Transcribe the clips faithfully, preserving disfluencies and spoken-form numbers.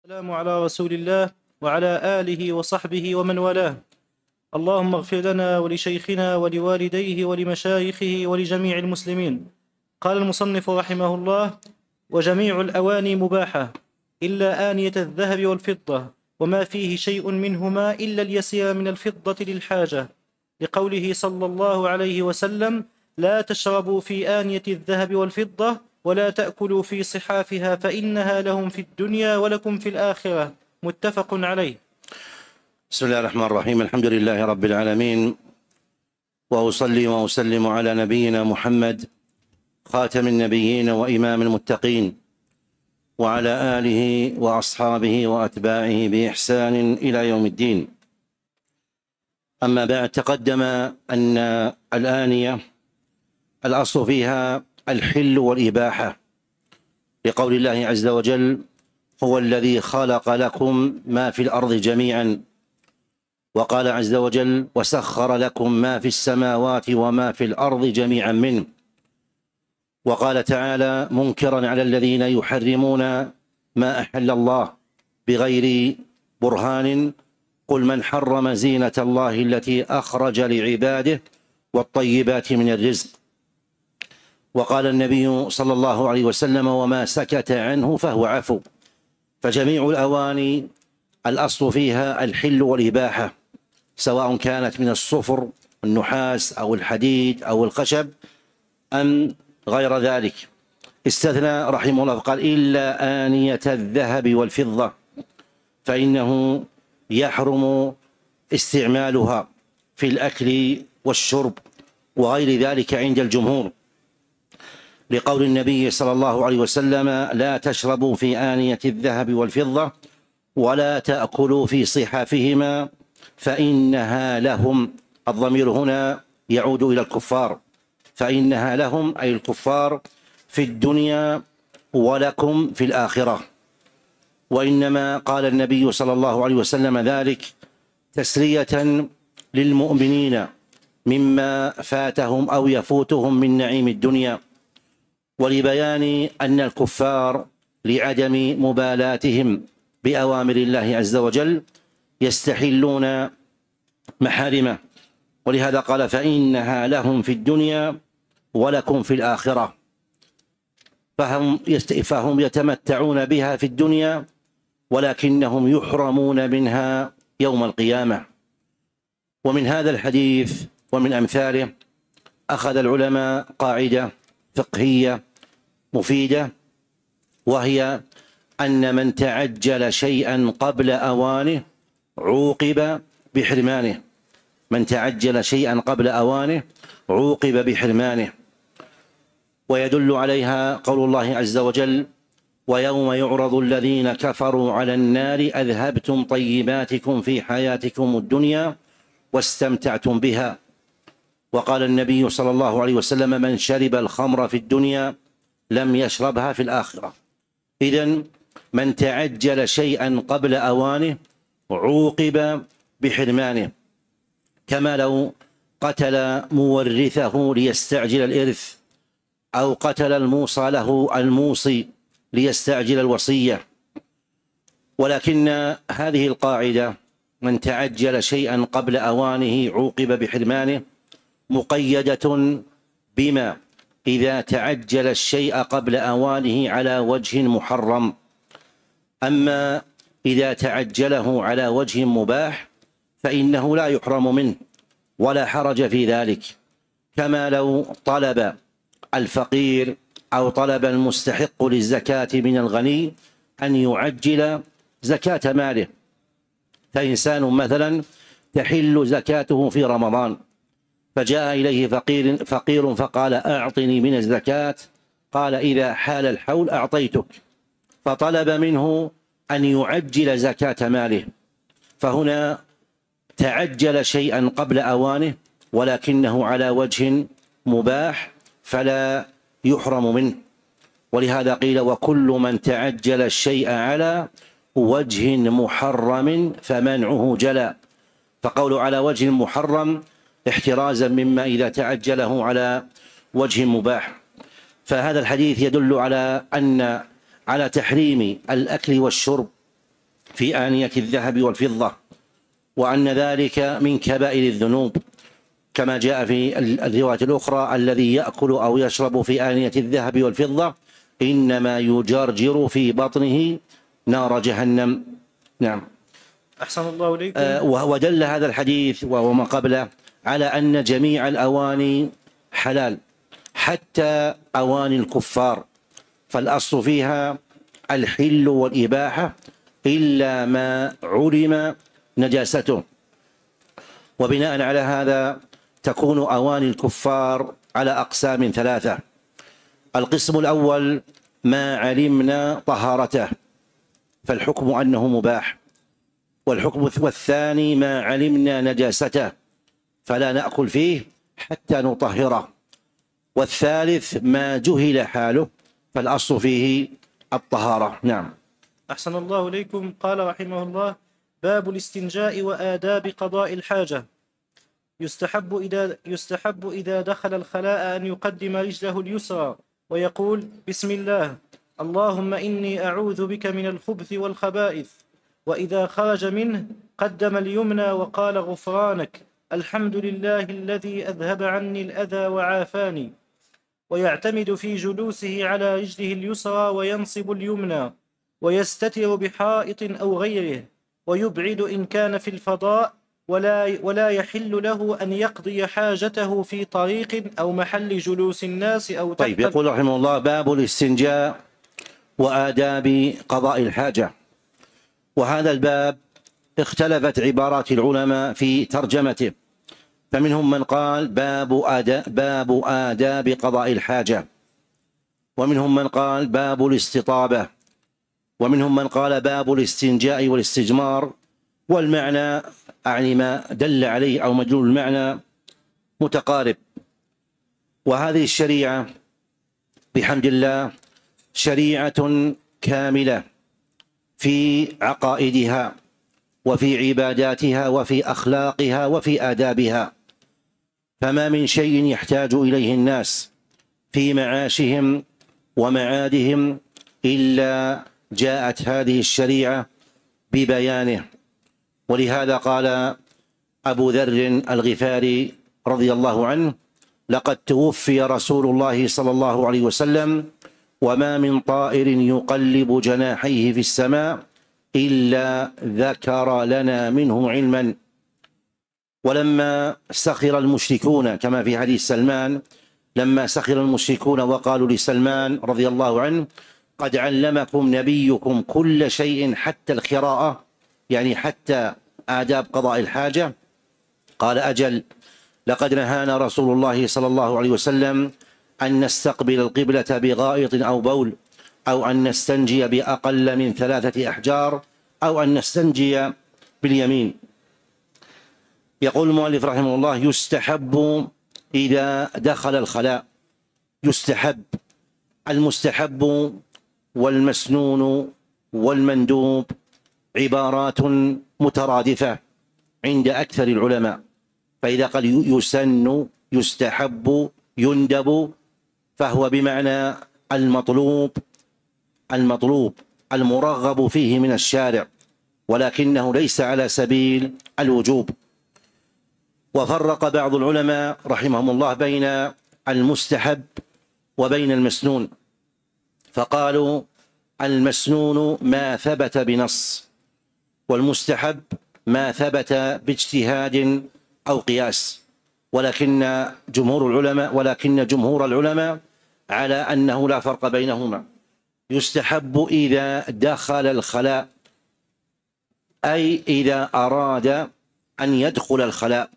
السلام على رسول الله وعلى آله وصحبه ومن والاه. اللهم اغفر لنا ولشيخنا ولوالديه ولمشايخه ولجميع المسلمين. قال المصنف رحمه الله: وجميع الأواني مباحة إلا آنية الذهب والفضة، وما فيه شيء منهما إلا اليسير من الفضة للحاجة، لقوله صلى الله عليه وسلم: لا تشربوا في آنية الذهب والفضة ولا تأكلوا في صحافها فإنها لهم في الدنيا ولكم في الآخرة. متفق عليه. بسم الله الرحمن الرحيم. الحمد لله رب العالمين، وأصلي وأسلم على نبينا محمد خاتم النبيين وإمام المتقين، وعلى آله وأصحابه وأتباعه بإحسان إلى يوم الدين. أما بعد، تقدم أن الآنية الأصل فيها الحل والإباحة، لقول الله عز وجل: هو الذي خلق لكم ما في الأرض جميعا. وقال عز وجل: وسخر لكم ما في السماوات وما في الأرض جميعا منه. وقال تعالى منكرا على الذين يحرمون ما أحل الله بغير برهان: قل من حرم زينة الله التي أخرج لعباده والطيبات من الرزق. وقال النبي صلى الله عليه وسلم: وما سكت عنه فهو عفو. فجميع الأواني الأصل فيها الحل والإباحة، سواء كانت من الصفر النحاس أو الحديد أو الخشب أم غير ذلك. استثنى رحمه الله فقال: إلا آنية الذهب والفضة، فإنه يحرم استعمالها في الأكل والشرب وغير ذلك عند الجمهور، لقول النبي صلى الله عليه وسلم: لا تشربوا في آنية الذهب والفضة ولا تأكلوا في صحافهما فإنها لهم. الضمير هنا يعود إلى الكفار، فإنها لهم أي الكفار في الدنيا ولكم في الآخرة. وإنما قال النبي صلى الله عليه وسلم ذلك تسلية للمؤمنين مما فاتهم أو يفوتهم من نعيم الدنيا، ولبيان أن الكفار لعدم مبالاتهم بأوامر الله عز وجل يستحلون محارمه، ولهذا قال: فإنها لهم في الدنيا ولكم في الآخرة. فهم, فهم يتمتعون بها في الدنيا ولكنهم يحرمون منها يوم القيامة. ومن هذا الحديث ومن أمثاله أخذ العلماء قاعدة فقهية مفيدة، وهي أن من تعجل شيئا قبل أوانه عوقب بحرمانه. من تعجل شيئا قبل أوانه عوقب بحرمانه. ويدل عليها قول الله عز وجل: ويوم يعرض الذين كفروا على النار أذهبتم طيباتكم في حياتكم الدنيا واستمتعتم بها. وقال النبي صلى الله عليه وسلم: من شرب الخمر في الدنيا لم يشربها في الآخرة. إذن من تعجل شيئا قبل أوانه عوقب بحرمانه، كما لو قتل مورثه ليستعجل الإرث، أو قتل الموصى له الموصي ليستعجل الوصية. ولكن هذه القاعدة من تعجل شيئا قبل أوانه عوقب بحرمانه مقيدة بما إذا تعجل الشيء قبل أوانه على وجه محرم. أما إذا تعجله على وجه مباح فإنه لا يحرم منه ولا حرج في ذلك، كما لو طلب الفقير أو طلب المستحق للزكاة من الغني أن يعجل زكاة ماله. فإنسان مثلا تحل زكاته في رمضان، فجاء إليه فقير, فقير فقال: أعطني من الزكاة. قال: إذا حال الحول أعطيتك. فطلب منه أن يعجل زكاة ماله، فهنا تعجل شيئا قبل أوانه ولكنه على وجه مباح فلا يحرم منه. ولهذا قيل: وكل من تعجل الشيء على وجه محرم فمنعه جلا. فقول على وجه محرم احترازا مما إذا تعجله على وجه مباح. فهذا الحديث يدل على أن على تحريم الأكل والشرب في آنية الذهب والفضة، وأن ذلك من كبائر الذنوب، كما جاء في الرواية الأخرى: الذي يأكل أو يشرب في آنية الذهب والفضة إنما يجرجر في بطنه نار جهنم. نعم. أحسن الله إليكم. آه ودل هذا الحديث وما قبله على أن جميع الأواني حلال حتى أواني الكفار، فالأصل فيها الحل والإباحة إلا ما علم نجاسته. وبناء على هذا تكون أواني الكفار على أقسام ثلاثة: القسم الأول ما علمنا طهارته فالحكم أنه مباح، والحكم والثاني ما علمنا نجاسته فلا نأكل فيه حتى نطهره، والثالث ما جهل حاله فالأصل فيه الطهارة. نعم. أحسن الله إليكم. قال رحمه الله: باب الاستنجاء وآداب قضاء الحاجة. يستحب إذا, يستحب إذا دخل الخلاء أن يقدم رجله اليسرى ويقول: بسم الله، اللهم إني أعوذ بك من الخبث والخبائث. وإذا خرج منه قدم اليمنى وقال: غفرانك، الحمد لله الذي أذهب عني الأذى وعافاني. ويعتمد في جلوسه على رجله اليسرى وينصب اليمنى، ويستتر بحائط أو غيره، ويبعد إن كان في الفضاء، ولا, ولا يحل له أن يقضي حاجته في طريق أو محل جلوس الناس أو تحت. طيب، يقول رحمه الله: باب الاستنجاء وآداب قضاء الحاجة. وهذا الباب اختلفت عبارات العلماء في ترجمته، فمنهم من قال باب آداب, باب آداب قضاء الحاجة، ومنهم من قال باب الاستطابة، ومنهم من قال باب الاستنجاء والاستجمار، والمعنى يعني ما دل عليه أو مدلول المعنى متقارب. وهذه الشريعة بحمد الله شريعة كاملة في عقائدها وفي عباداتها وفي أخلاقها وفي آدابها، فما من شيء يحتاج إليه الناس في معاشهم ومعادهم إلا جاءت هذه الشريعة ببيانه. ولهذا قال أبو ذر الغفاري رضي الله عنه: لقد توفي رسول الله صلى الله عليه وسلم وما من طائر يقلب جناحيه في السماء إلا ذكر لنا منه علما. ولما سخر المشركون كما في حديث سلمان، لما سخر المشركون وقالوا لسلمان رضي الله عنه: قد علمكم نبيكم كل شيء حتى القراءة، يعني حتى آداب قضاء الحاجة، قال: أجل، لقد نهانا رسول الله صلى الله عليه وسلم أن نستقبل القبلة بغائط أو بول، أو أن نستنجي بأقل من ثلاثة أحجار، أو أن نستنجي باليمين. يقول المؤلف رحمه الله: يستحب إذا دخل الخلاء. يستحب، المستحب والمسنون والمندوب عبارات مترادفة عند أكثر العلماء، فإذا قال يسن، يستحب، يندب، فهو بمعنى المطلوب المطلوب المرغب فيه من الشارع، ولكنه ليس على سبيل الوجوب. وفرق بعض العلماء رحمهم الله بين المستحب وبين المسنون، فقالوا: المسنون ما ثبت بنص، والمستحب ما ثبت باجتهاد أو قياس. ولكن جمهور العلماء ولكن جمهور العلماء على أنه لا فرق بينهما. يستحب إذا دخل الخلاء، أي إذا أراد أن يدخل الخلاء،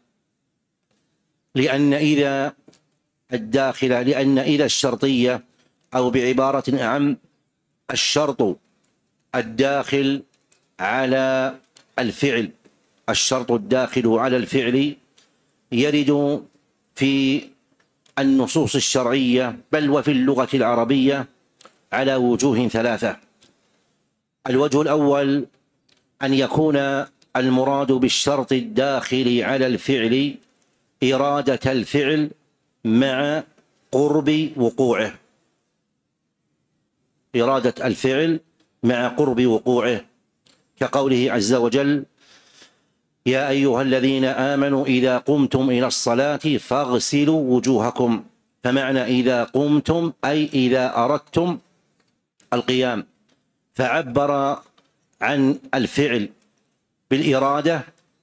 لأن إذا الداخلة لأن إذا الشرطية، أو بعبارة أعم الشرط الداخل على الفعل، الشرط الداخل على الفعل يرد في النصوص الشرعية بل وفي اللغة العربية على وجوه ثلاثة. الوجه الأول أن يكون المراد بالشرط الداخل على الفعل إرادة الفعل مع قرب وقوعه، إرادة الفعل مع قرب وقوعه، كقوله عز وجل: يا أيها الذين آمنوا إذا قمتم إلى الصلاة فاغسلوا وجوهكم. فمعنى إذا قمتم أي إذا أردتم القيام، فعبر عن الفعل بالإرادة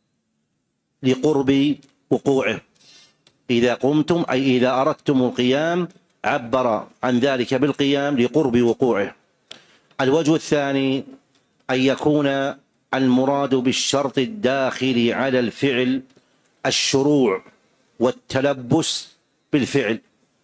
لقرب وقوعه. إذا قمتم أي إذا أردتم القيام، عبر عن ذلك بالقيام لقرب وقوعه. الوجه الثاني أن يكون المراد بالشرط الداخل على الفعل الشروع والتلبس بالفعل،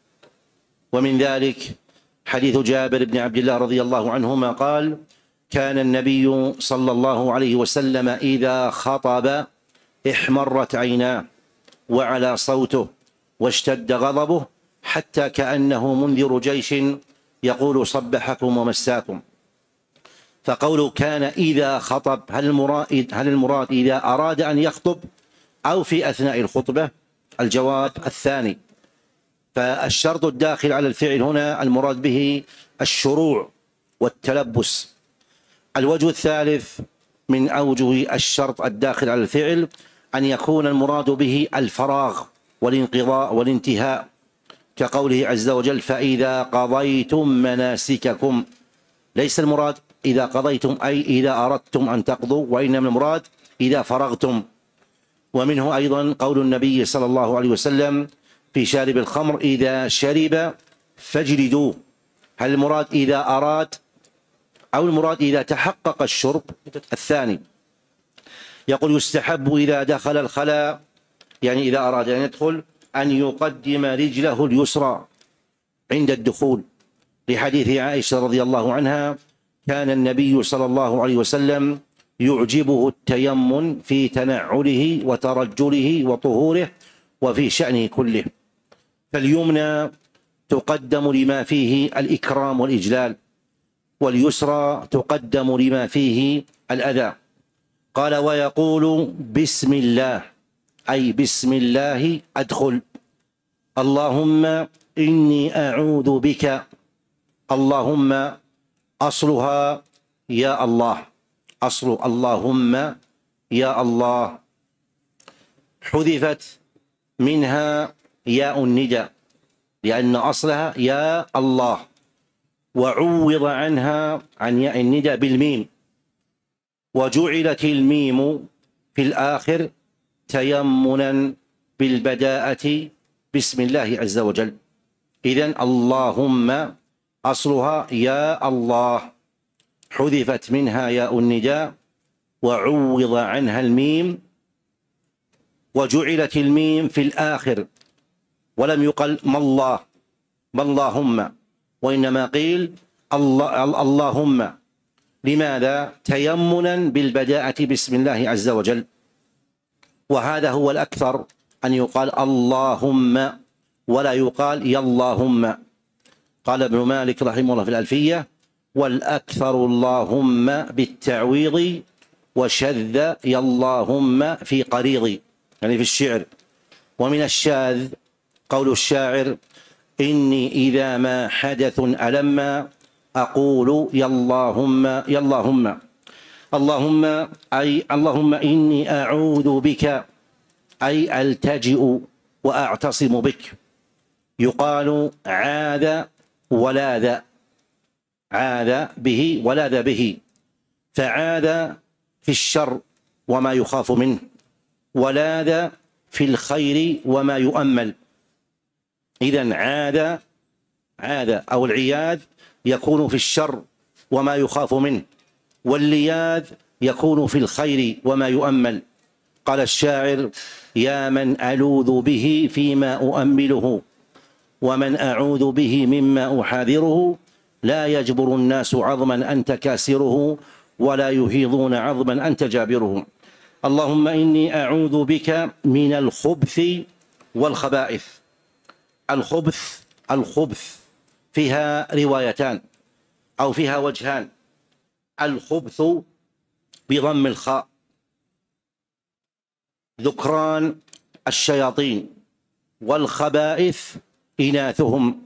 ومن ذلك حديث جابر بن عبد الله رضي الله عنهما قال: كان النبي صلى الله عليه وسلم إذا خطب احمرت عيناه وعلى صوته واشتد غضبه حتى كأنه منذر جيش يقول صبحكم ومساكم. فقوله كان إذا خطب، هل المراد هل المراد إذا أراد أن يخطب أو في أثناء الخطبة؟ الجواب الثاني. فالشرط الداخل على الفعل هنا المراد به الشروع والتلبس. الوجه الثالث من أوجه الشرط الداخل على الفعل أن يكون المراد به الفراغ والانقضاء والانتهاء، كقوله عز وجل: فإذا قضيتم مناسككم. ليس المراد إذا قضيتم أي إذا أردتم أن تقضوا، وإنما المراد إذا فرغتم. ومنه أيضا قول النبي صلى الله عليه وسلم في شارب الخمر: إذا شرب فاجلدوه. هل المراد إذا أراد أو المراد إذا تحقق الشرب؟ الثاني. يقول: يستحب إذا دخل الخلاء، يعني إذا أراد أن يدخل، أن يقدم رجله اليسرى عند الدخول، لحديث عائشة رضي الله عنها: كان النبي صلى الله عليه وسلم يعجبه التيمم في تنعله وترجله وطهوره وفي شأنه كله. فاليمنى تقدم لما فيه الإكرام والإجلال، واليسرى تقدم لما فيه الأذى. قال: ويقول بسم الله، أي بسم الله أدخل. اللهم إني أعوذ بك. اللهم أصلها يا الله، أصل اللهم يا الله، حذفت منها ياء الندى لأن أصلها يا الله، وعوض عنها عن ياء الندى بالميم، وجعلت الميم في الآخر تيمنا بالبداءة بسم الله عز وجل. إذن اللهم أصلها يا الله، حذفت منها ياء النداء وعوض عنها الميم، وجعلت الميم في الآخر، ولم يقل ما الله ما اللهم، وإنما قيل الله اللهم. لماذا؟ تيمنا بالبداءة بسم الله عز وجل. وهذا هو الأكثر، أن يقال اللهم ولا يقال يا اللهم. قال ابن مالك رحمه الله في الألفية: والأكثر اللهم بالتعويض، وشذ يا اللهم في قريض، يعني في الشعر. ومن الشاذ قول الشاعر: إني إذا ما حدث ألما أقول يا اللهم يا اللهم. اللهم أي اللهم إني أعوذ بك، أي ألتجئ وأعتصم بك. يقال عاذ ولاذ، عاذ به ولاذ به، فعاذ في الشر وما يخاف منه، ولاذ في الخير وما يؤمل. إذن عاذ عاذ أو العياذ يكون في الشر وما يخاف منه، واللياذ يكون في الخير وما يؤمل. قال الشاعر: يا من ألوذ به فيما أؤمله، ومن أعوذ به مما أحاذره، لا يجبر الناس عظما أنت كاسره، ولا يهيضون عظما أنت جابره. اللهم إني أعوذ بك من الخبث والخبائث. الخبث الخبث فيها روايتان أو فيها وجهان: الخبث بضم الخاء ذكران الشياطين، والخبائث إناثهم.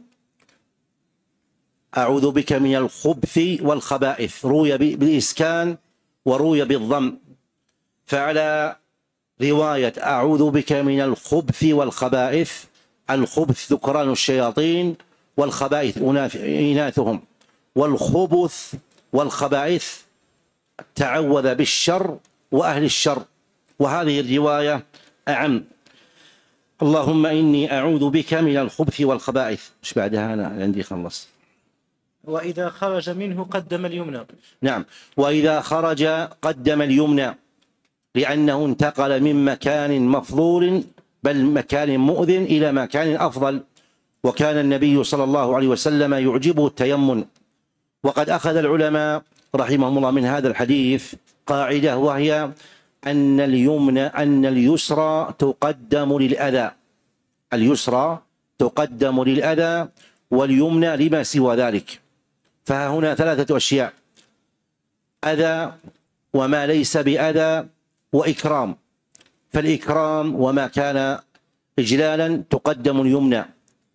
أعوذ بك من الخبث والخبائث، روي بالإسكان وروي بالضم. فعلى رواية أعوذ بك من الخبث والخبائث، الخبث ذكران الشياطين والخبائث إناثهم، والخبث والخبائث تعوذ بالشر وأهل الشر، وهذه الرواية أعم. اللهم إني أعوذ بك من الخبث والخبائث. إيش بعدها؟ أنا عندي خلص. وإذا خرج منه قدم اليمنى. نعم، وإذا خرج قدم اليمنى، لأنه انتقل من مكان مفضول بل مكان مؤذن إلى مكان أفضل. وكان النبي صلى الله عليه وسلم يعجبه التيمن. وقد أخذ العلماء رحمهم الله من هذا الحديث قاعدة، وهي أن اليمنى أن اليسرى تقدم للأذى، اليسرى تقدم للأذى واليمنى لما سوى ذلك. فها هنا ثلاثة أشياء: أذى وما ليس بأذى وإكرام. فالإكرام وما كان إجلالا تقدم اليمنى،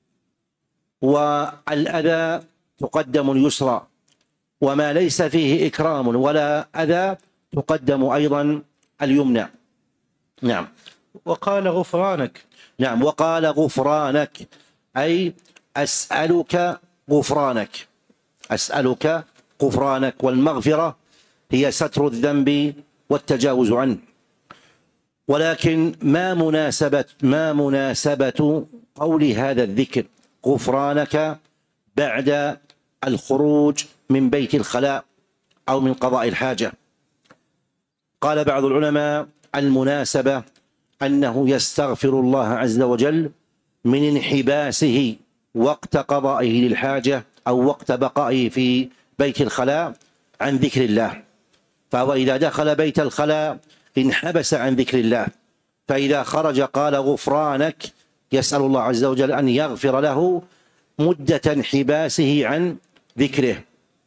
والأذى تقدم اليسرى، وما ليس فيه إكرام ولا أذى تقدم أيضا اليمنى. نعم. وقال غفرانك. نعم، وقال غفرانك أي أسألك غفرانك، أسألك غفرانك. والمغفرة هي ستر الذنب والتجاوز عنه. ولكن ما مناسبة ما مناسبة قول هذا الذكر غفرانك بعد الخروج من بيت الخلاء أو من قضاء الحاجة؟ قال بعض العلماء المناسبة أنه يستغفر الله عز وجل من انحباسه وقت قضائه للحاجة أو وقت بقائه في بيت الخلاء عن ذكر الله. فهو إذا دخل بيت الخلاء انحبس عن ذكر الله، فإذا خرج قال غفرانك، يسأل الله عز وجل أن يغفر له مدة انحباسه عن ذكره.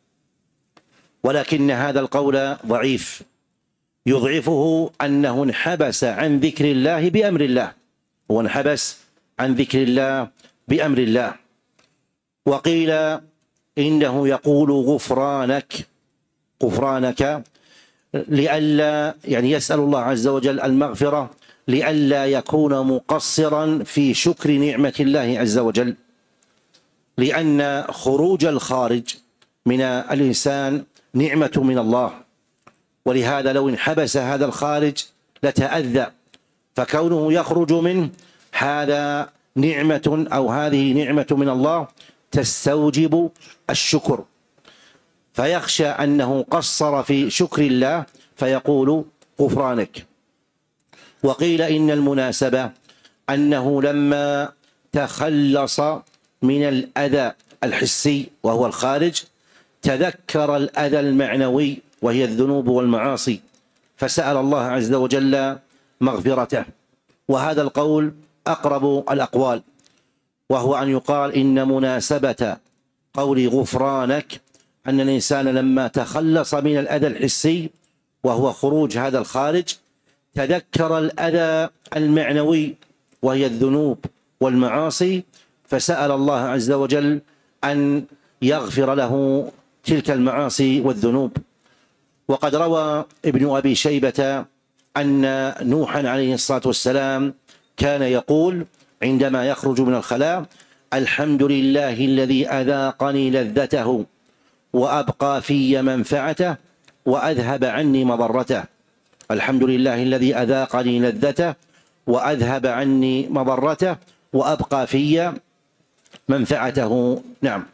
ولكن هذا القول ضعيف، يضعفه أنه انحبس عن ذكر الله بأمر الله، هو انحبس عن ذكر الله بأمر الله. وقيل إنه يقول غفرانك غفرانك لئلا يعني يسأل الله عز وجل المغفرة لئلا يكون مقصرا في شكر نعمة الله عز وجل، لأن خروج الخارج من الإنسان نعمة من الله، ولهذا لو انحبس هذا الخارج لتأذى، فكونه يخرج منه هذا نعمة أو هذه نعمة من الله تستوجب الشكر، فيخشى أنه قصر في شكر الله فيقول غفرانك. وقيل إن المناسبة أنه لما تخلص من الأذى الحسي وهو الخارج تذكر الأذى المعنوي وهي الذنوب والمعاصي، فسأل الله عز وجل مغفرته. وهذا القول أقرب الأقوال، وهو أن يقال إن مناسبة قول غفرانك أن الإنسان لما تخلص من الأذى الحسي وهو خروج هذا الخارج تذكر الأذى المعنوي وهي الذنوب والمعاصي، فسأل الله عز وجل أن يغفر له تلك المعاصي والذنوب. وقد روى ابن أبي شيبة أن نوحا عليه الصلاة والسلام كان يقول عندما يخرج من الخلاء: الحمد لله الذي أذاقني لذته وأبقى في منفعته وأذهب عني مضرته. الحمد لله الذي أذاقني لذته وأذهب عني مضرته وأبقى في منفعته. نعم.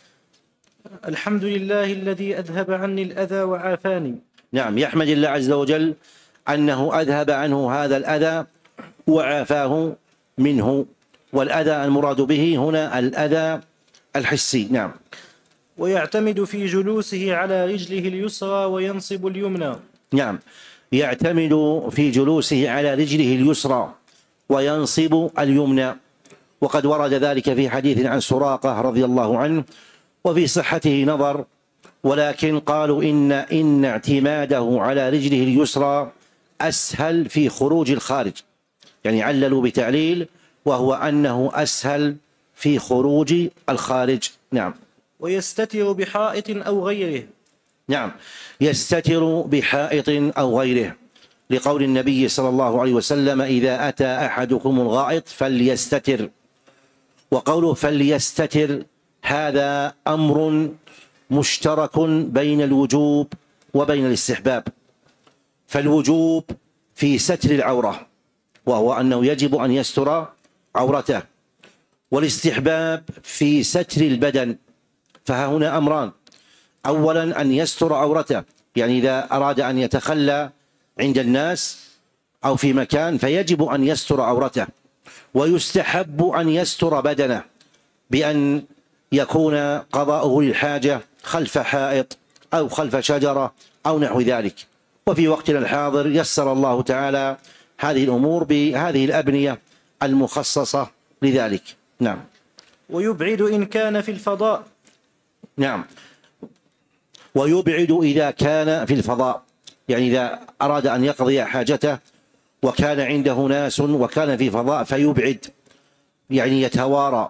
الحمد لله الذي أذهب عني الأذى وعافاني. نعم، يحمد الله عز وجل أنه أذهب عنه هذا الأذى وعافاه منه، والأذى المراد به هنا الأذى الحسي. نعم. ويعتمد في جلوسه على رجله اليسرى وينصب اليمنى. نعم، يعتمد في جلوسه على رجله اليسرى وينصب اليمنى، وقد ورد ذلك في حديث عن سراقة رضي الله عنه، وفي صحته نظر، ولكن قالوا إن إن اعتماده على رجله اليسرى أسهل في خروج الخارج، يعني عللوا بتعليل وهو أنه أسهل في خروج الخارج. نعم. ويستتر بحائط أو غيره. نعم، يستتر بحائط أو غيره، لقول النبي صلى الله عليه وسلم: إذا أتى أحدكم الغائط فليستتر. وقوله فليستتر هذا أمر مشترك بين الوجوب وبين الاستحباب. فالوجوب في ستر العورة، وهو أنه يجب أن يستر عورته، والاستحباب في ستر البدن. فها هنا أمران: أولا أن يستر عورته، يعني إذا أراد أن يتخلى عند الناس أو في مكان فيجب أن يستر عورته، ويستحب أن يستر بدنه بأن يكون قضاؤه للحاجة خلف حائط أو خلف شجرة أو نحو ذلك. وفي وقتنا الحاضر يسر الله تعالى هذه الأمور بهذه الأبنية المخصصة لذلك. نعم. ويبعد إن كان في الفضاء. نعم، ويبعد إذا كان في الفضاء، يعني إذا أراد أن يقضي حاجته وكان عنده ناس وكان في فضاء فيبعد، يعني يتوارى،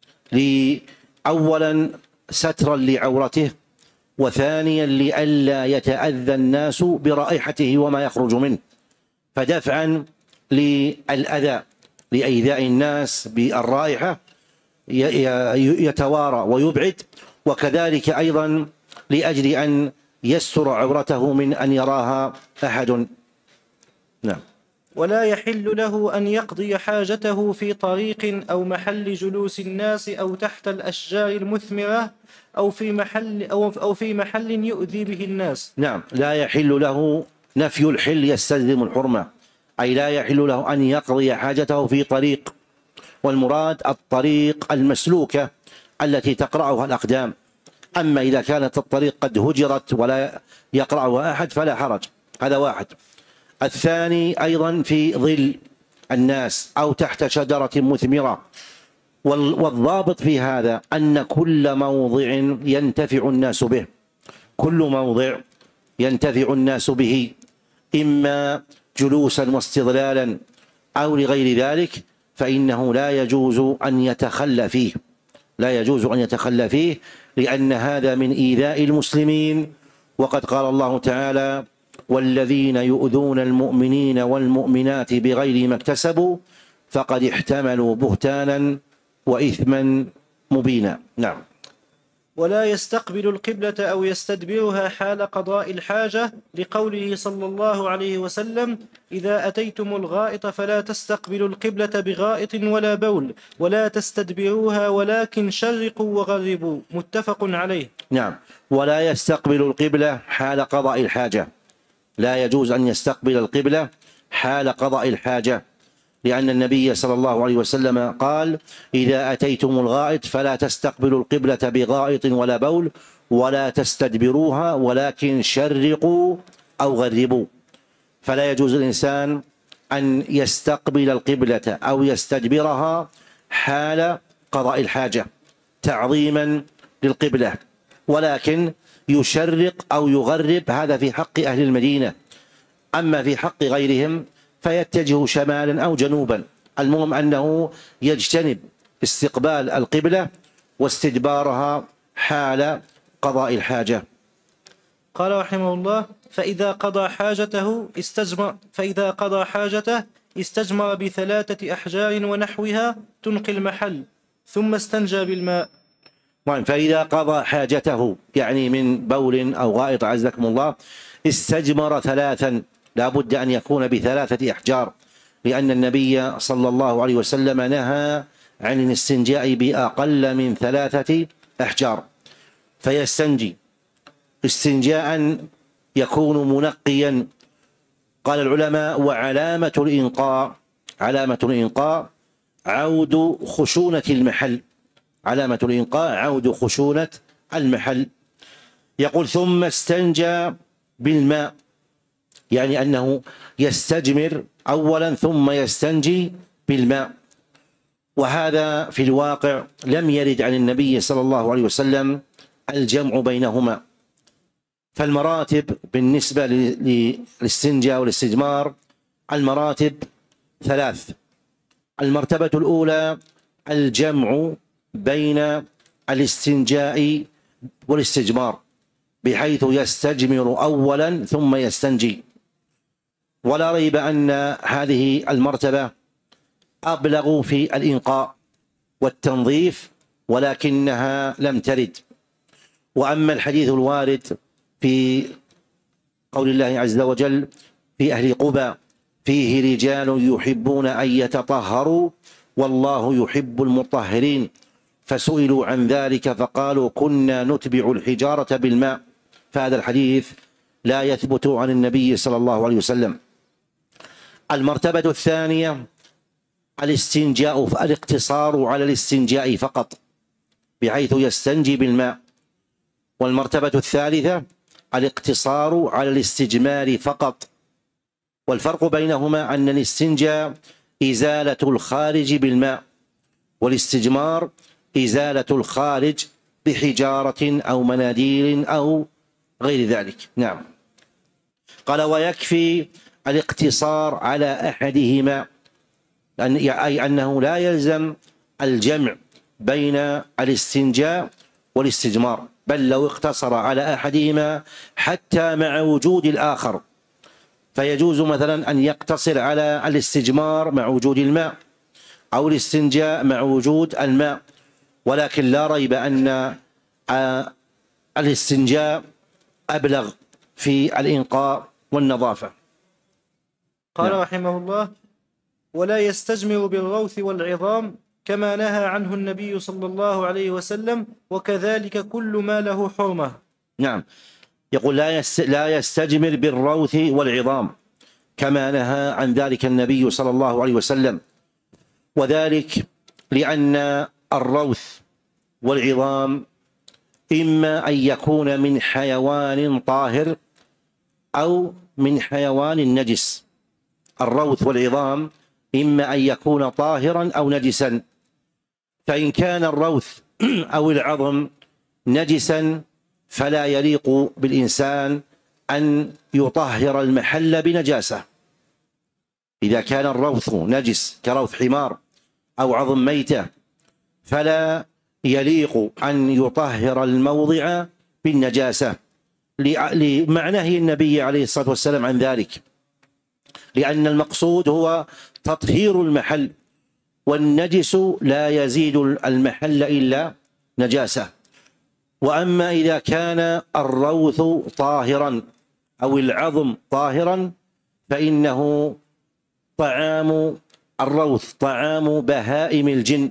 أولا سترا لعورته، وثانيا لئلا يتأذى الناس برائحته وما يخرج منه، فدفعا للأذى لإيذاء الناس بالرائحة يتوارى ويبعد، وكذلك أيضا لأجل أن يستر عورته من أن يراها أحد. نعم. ولا يحل له أن يقضي حاجته في طريق أو محل جلوس الناس أو تحت الأشجار المثمرة أو في محل أو أو في محل يؤذي به الناس. نعم، لا يحل له، نفي الحل يستلزم الحرمة، أي لا يحل له أن يقضي حاجته في طريق، والمراد الطريق المسلوكة التي تقرعها الأقدام. أما إذا كانت الطريق قد هجرت ولا يقرعها أحد فلا حرج، هذا واحد. الثاني أيضا في ظل الناس أو تحت شجرة مثمرة. والضابط في هذا أن كل موضع ينتفع الناس به، كل موضع ينتفع الناس به، إما جلوسا واستظلالا أو لغير ذلك، فإنه لا يجوز أن يتخلى فيه، لا يجوز أن يتخلى فيه، لأن هذا من إيذاء المسلمين. وقد قال الله تعالى: والذين يؤذون المؤمنين والمؤمنات بغير ما اكتسبوا فقد احتملوا بهتانا وإثما مبينا. نعم. ولا يستقبل القبلة أو يستدبرها حال قضاء الحاجة، لقوله صلى الله عليه وسلم: إذا أتيتم الغائط فلا تستقبلوا القبلة بغائط ولا بول ولا تستدبروها ولكن شرقوا وغربوا، متفق عليه. نعم. ولا يستقبل القبلة حال قضاء الحاجة، لا يجوز أن يستقبل القبلة حال قضاء الحاجة، لأن النبي صلى الله عليه وسلم قال: إذا أتيتم الغائط فلا تستقبلوا القبلة بغائط ولا بول ولا تستدبروها ولكن شرقوا أو غربوا. فلا يجوز الإنسان أن يستقبل القبلة أو يستدبرها حال قضاء الحاجة تعظيما للقبلة، ولكن يشرق أو يغرب، هذا في حق أهل المدينة. أما في حق غيرهم فيتجه شمالا أو جنوبا، المهم أنه يجتنب استقبال القبلة واستدبارها حال قضاء الحاجة. قال رحمه الله: فإذا قضى حاجته استجمر فإذا قضى حاجته استجمر بثلاثة أحجار ونحوها تنقي المحل ثم استنجى بالماء. فإذا قضى حاجته يعني من بول أو غائط عزكم الله استجمر ثلاثا، لا بد أن يكون بثلاثة أحجار، لأن النبي صلى الله عليه وسلم نهى عن الاستنجاء بأقل من ثلاثة أحجار، فيستنجي استنجاء يكون منقيا. قال العلماء: وعلامة الإنقاء علامة الإنقاء عود خشونة المحل، علامة الإنقاء عود خشونة المحل. يقول: ثم استنجى بالماء، يعني أنه يستجمر أولا ثم يستنجي بالماء. وهذا في الواقع لم يرد عن النبي صلى الله عليه وسلم الجمع بينهما. فالمراتب بالنسبة للاستنجاء والاستجمار المراتب ثلاث. المرتبة الأولى الجمع بين الاستنجاء والاستجمار، بحيث يستجمر أولا ثم يستنجي. ولا ريب أن هذه المرتبة أبلغ في الإنقاء والتنظيف، ولكنها لم ترد. وأما الحديث الوارد في قول الله عز وجل في أهل قبى فيه رجال يحبون أن يتطهروا والله يحب المطهرين، فسئلوا عن ذلك فقالوا كنا نتبع الحجارة بالماء، فهذا الحديث لا يثبت عن النبي صلى الله عليه وسلم. المرتبة الثانية الاستنجاء، الاقتصار على الاستنجاء فقط بحيث يستنجي بالماء. والمرتبة الثالثة الاقتصار على الاستجمار فقط. والفرق بينهما أن الاستنجاء إزالة الخارج بالماء، والاستجمار إزالة الخارج بحجارة أو مناديل أو غير ذلك. نعم. قال ويكفي الاقتصار على أحدهما، أي أنه لا يلزم الجمع بين الاستنجاء والاستجمار، بل لو اقتصر على أحدهما حتى مع وجود الآخر فيجوز مثلا أن يقتصر على الاستجمار مع وجود الماء أو الاستنجاء مع وجود الماء، ولكن لا ريب أن الاستنجاء أبلغ في الإنقاء والنظافة. قال نعم. رحمه الله: ولا يستجمر بالروث والعظام كما نهى عنه النبي صلى الله عليه وسلم، وكذلك كل ما له حرمة. نعم. يقول لا لا يستجمر بالروث والعظام كما نهى عن ذلك النبي صلى الله عليه وسلم، وذلك لأن الروث والعظام إما أن يكون من حيوان طاهر أو من حيوان نجس. الروث والعظام إما أن يكون طاهرا أو نجسا، فإن كان الروث أو العظم نجسا فلا يليق بالإنسان أن يطهر المحل بنجاسة. إذا كان الروث نجس كروث حمار أو عظم ميتة فلا يليق أن يطهر الموضع بالنجاسة، لمع نهي النبي عليه الصلاة والسلام عن ذلك، لأن المقصود هو تطهير المحل، والنجس لا يزيد المحل إلا نجاسة. وأما إذا كان الروث طاهرا أو العظم طاهرا فإنه طعام الروث طعام بهائم الجن،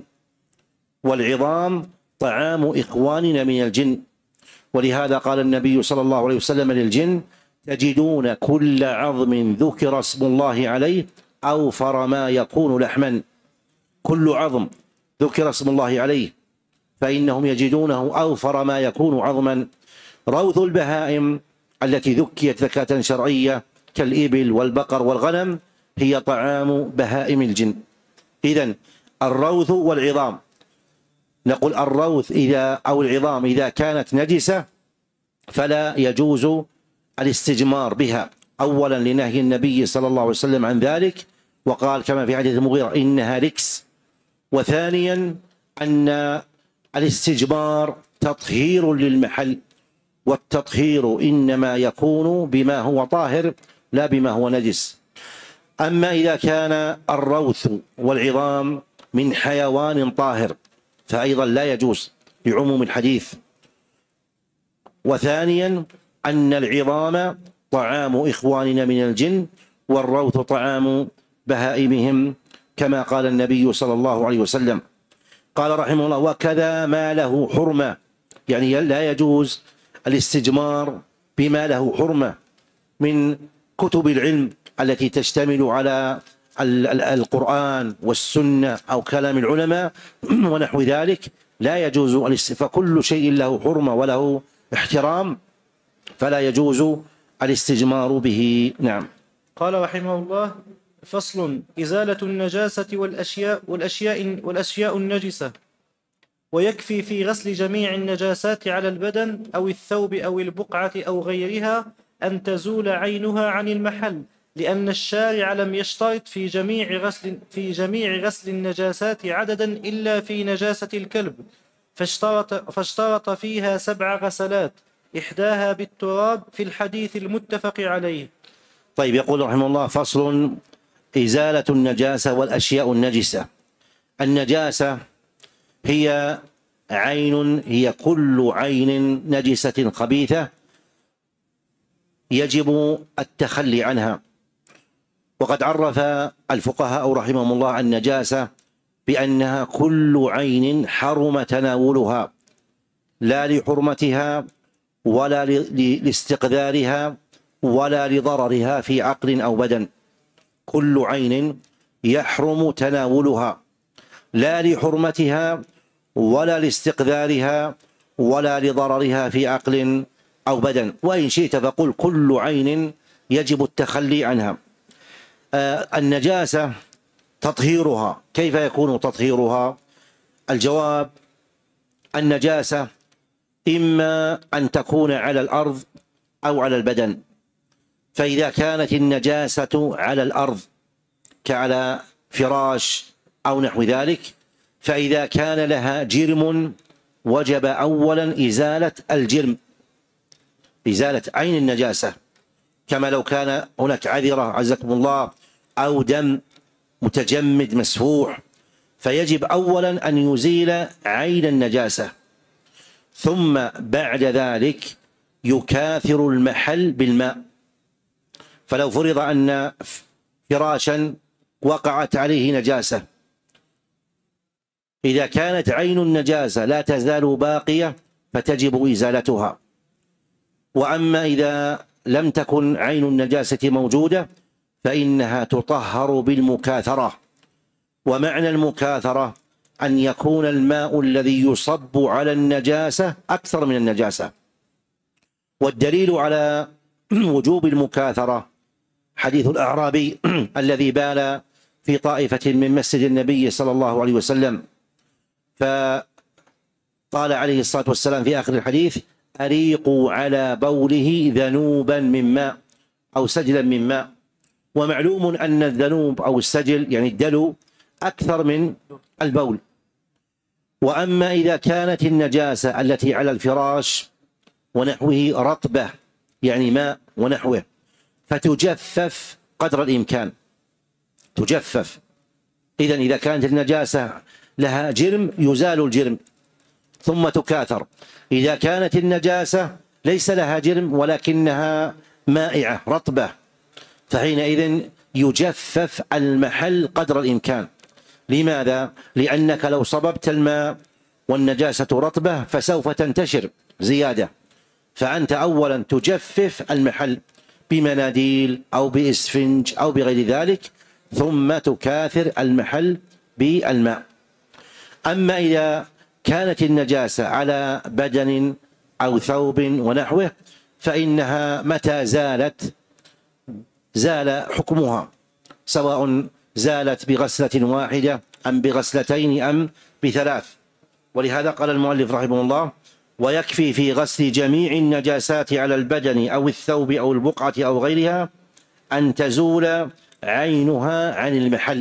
والعظام طعام إخواننا من الجن. ولهذا قال النبي صلى الله عليه وسلم للجن: تجدون كل عظم ذكر اسم الله عليه أوفر ما يكون لحما. كل عظم ذكر اسم الله عليه فإنهم يجدونه أوفر ما يكون عظما. روث البهائم التي ذكيت زكاة شرعية كالإبل والبقر والغنم هي طعام بهائم الجن. إذن الروث والعظام، نقول الروث إذا أو العظام إذا كانت نجسة فلا يجوز الاستجمار بها، أولا لنهي النبي صلى الله عليه وسلم عن ذلك وقال كما في حديث المغيرة إنها ركس، وثانيا أن الاستجمار تطهير للمحل، والتطهير إنما يكون بما هو طاهر لا بما هو نجس. أما إذا كان الروث والعظام من حيوان طاهر فأيضا لا يجوز لعموم الحديث. وثانيا أن العظام طعام إخواننا من الجن، والروث طعام بهائمهم كما قال النبي صلى الله عليه وسلم. قال رحمه الله: وكذا ما له حرمة، يعني لا يجوز الاستجمار بما له حرمة من كتب العلم التي تشتمل على القرآن والسنة أو كلام العلماء ونحو ذلك، لا يجوز، فكل شيء له حرمة وله احترام فلا يجوز الاستجمار به. نعم. قال رحمه الله: فصل: إزالة النجاسة والأشياء والأشياء والأشياء النجسة. ويكفي في غسل جميع النجاسات على البدن أو الثوب أو البقعة أو غيرها أن تزول عينها عن المحل، لأن الشارع لم يشترط في جميع غسل في جميع غسل النجاسات عددا إلا في نجاسة الكلب، فاشترط, فاشترط فيها سبع غسلات: إحداها بالتراب في الحديث المتفق عليه. طيب، يقول رحمه الله: فصل: إزالة النجاسة والأشياء النجسة. النجاسة هي عين هي كل عين نجسة خبيثة يجب التخلي عنها. وقد عرف الفقهاء رحمهم الله النجاسة بأنها كل عين حرم تناولها، لا لحرمتها ولا لاستقذارها ولا لضررها في عقل أو بدن. كل عين يحرم تناولها، لا لحرمتها ولا لاستقذارها ولا لضررها في عقل أو بدن. وإن شئت فقل كل عين يجب التخلي عنها. آه النجاسة تطهيرها، كيف يكون تطهيرها؟ الجواب: النجاسة إما أن تكون على الأرض أو على البدن. فإذا كانت النجاسة على الأرض كعلى فراش أو نحو ذلك، فإذا كان لها جرم وجب أولا إزالة الجرم، إزالة عين النجاسة، كما لو كان هناك عذرة عزكم الله أو دم متجمد مسفوح، فيجب أولا أن يزيل عين النجاسة، ثم بعد ذلك يكاثر المحل بالماء. فلو فرض أن فراشا وقعت عليه نجاسة، إذا كانت عين النجاسة لا تزال باقية فتجب إزالتها. وأما إذا لم تكن عين النجاسة موجودة فإنها تطهر بالمكاثرة. ومعنى المكاثرة أن يكون الماء الذي يصب على النجاسة أكثر من النجاسة. والدليل على وجوب المكاثرة حديث الأعرابي الذي بال في طائفة من مسجد النبي صلى الله عليه وسلم، فقال عليه الصلاة والسلام في آخر الحديث: أريقوا على بوله ذنوبا من ماء أو سجلا من ماء. ومعلوم أن الذنوب أو السجل يعني الدلو أكثر من البول. وأما إذا كانت النجاسة التي على الفراش ونحوه رطبة يعني ماء ونحوه، فتجفف قدر الإمكان، تجفف. إذن إذا كانت النجاسة لها جرم يزال الجرم ثم تكاثر. إذا كانت النجاسة ليس لها جرم ولكنها مائعة رطبة، فحينئذ يجفف المحل قدر الإمكان. لماذا؟ لأنك لو صببت الماء والنجاسة رطبة فسوف تنتشر زيادة، فأنت أولا تجفف المحل بمناديل أو بإسفنج أو بغير ذلك، ثم تكاثر المحل بالماء. أما إذا كانت النجاسة على بدن أو ثوب ونحوه فإنها متى زالت زال حكمها، سواء زالت بغسلة واحدة أم بغسلتين أم بثلاث. ولهذا قال المؤلف رحمه الله: ويكفي في غسل جميع النجاسات على البدن أو الثوب أو البقعة أو غيرها أن تزول عينها عن المحل.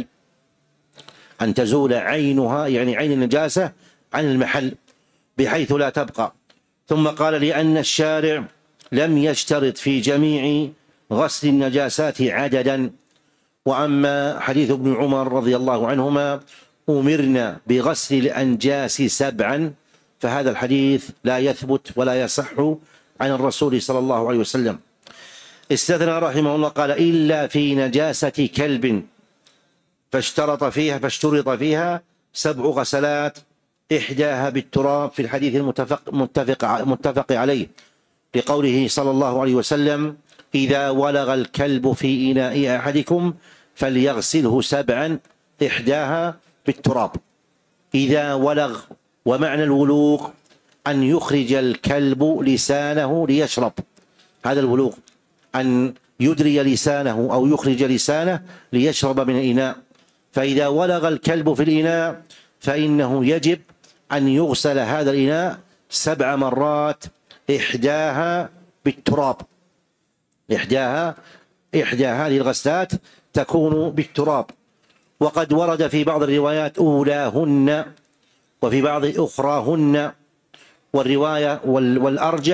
أن تزول عينها يعني عين النجاسة عن المحل بحيث لا تبقى. ثم قال: لأن الشارع لم يشترط في جميع غسل النجاسات عددا. وأما حديث ابن عمر رضي الله عنهما: أمرنا بغسل الأنجاس سبعا، فهذا الحديث لا يثبت ولا يصح عن الرسول صلى الله عليه وسلم. استثنى رحمه الله قال: إلا في نجاسة كلب، فاشترط فيها فاشترط فيها سبع غسلات إحداها بالتراب في الحديث المتفق متفق متفق عليه، لقوله صلى الله عليه وسلم: إذا ولغ الكلب في إناء أحدكم فليغسله سبعا إحداها بالتراب. إذا ولغ، ومعنى الولوغ أن يخرج الكلب لسانه ليشرب، هذا الولوغ، أن يدري لسانه أو يخرج لسانه ليشرب من الإناء. فإذا ولغ الكلب في الإناء فإنه يجب أن يغسل هذا الإناء سبع مرات إحداها بالتراب. إحداها إحدى هذه الغسلات تكون بالتراب. وقد ورد في بعض الروايات أولاهن وفي بعض أخراهن، والرواية والأرجح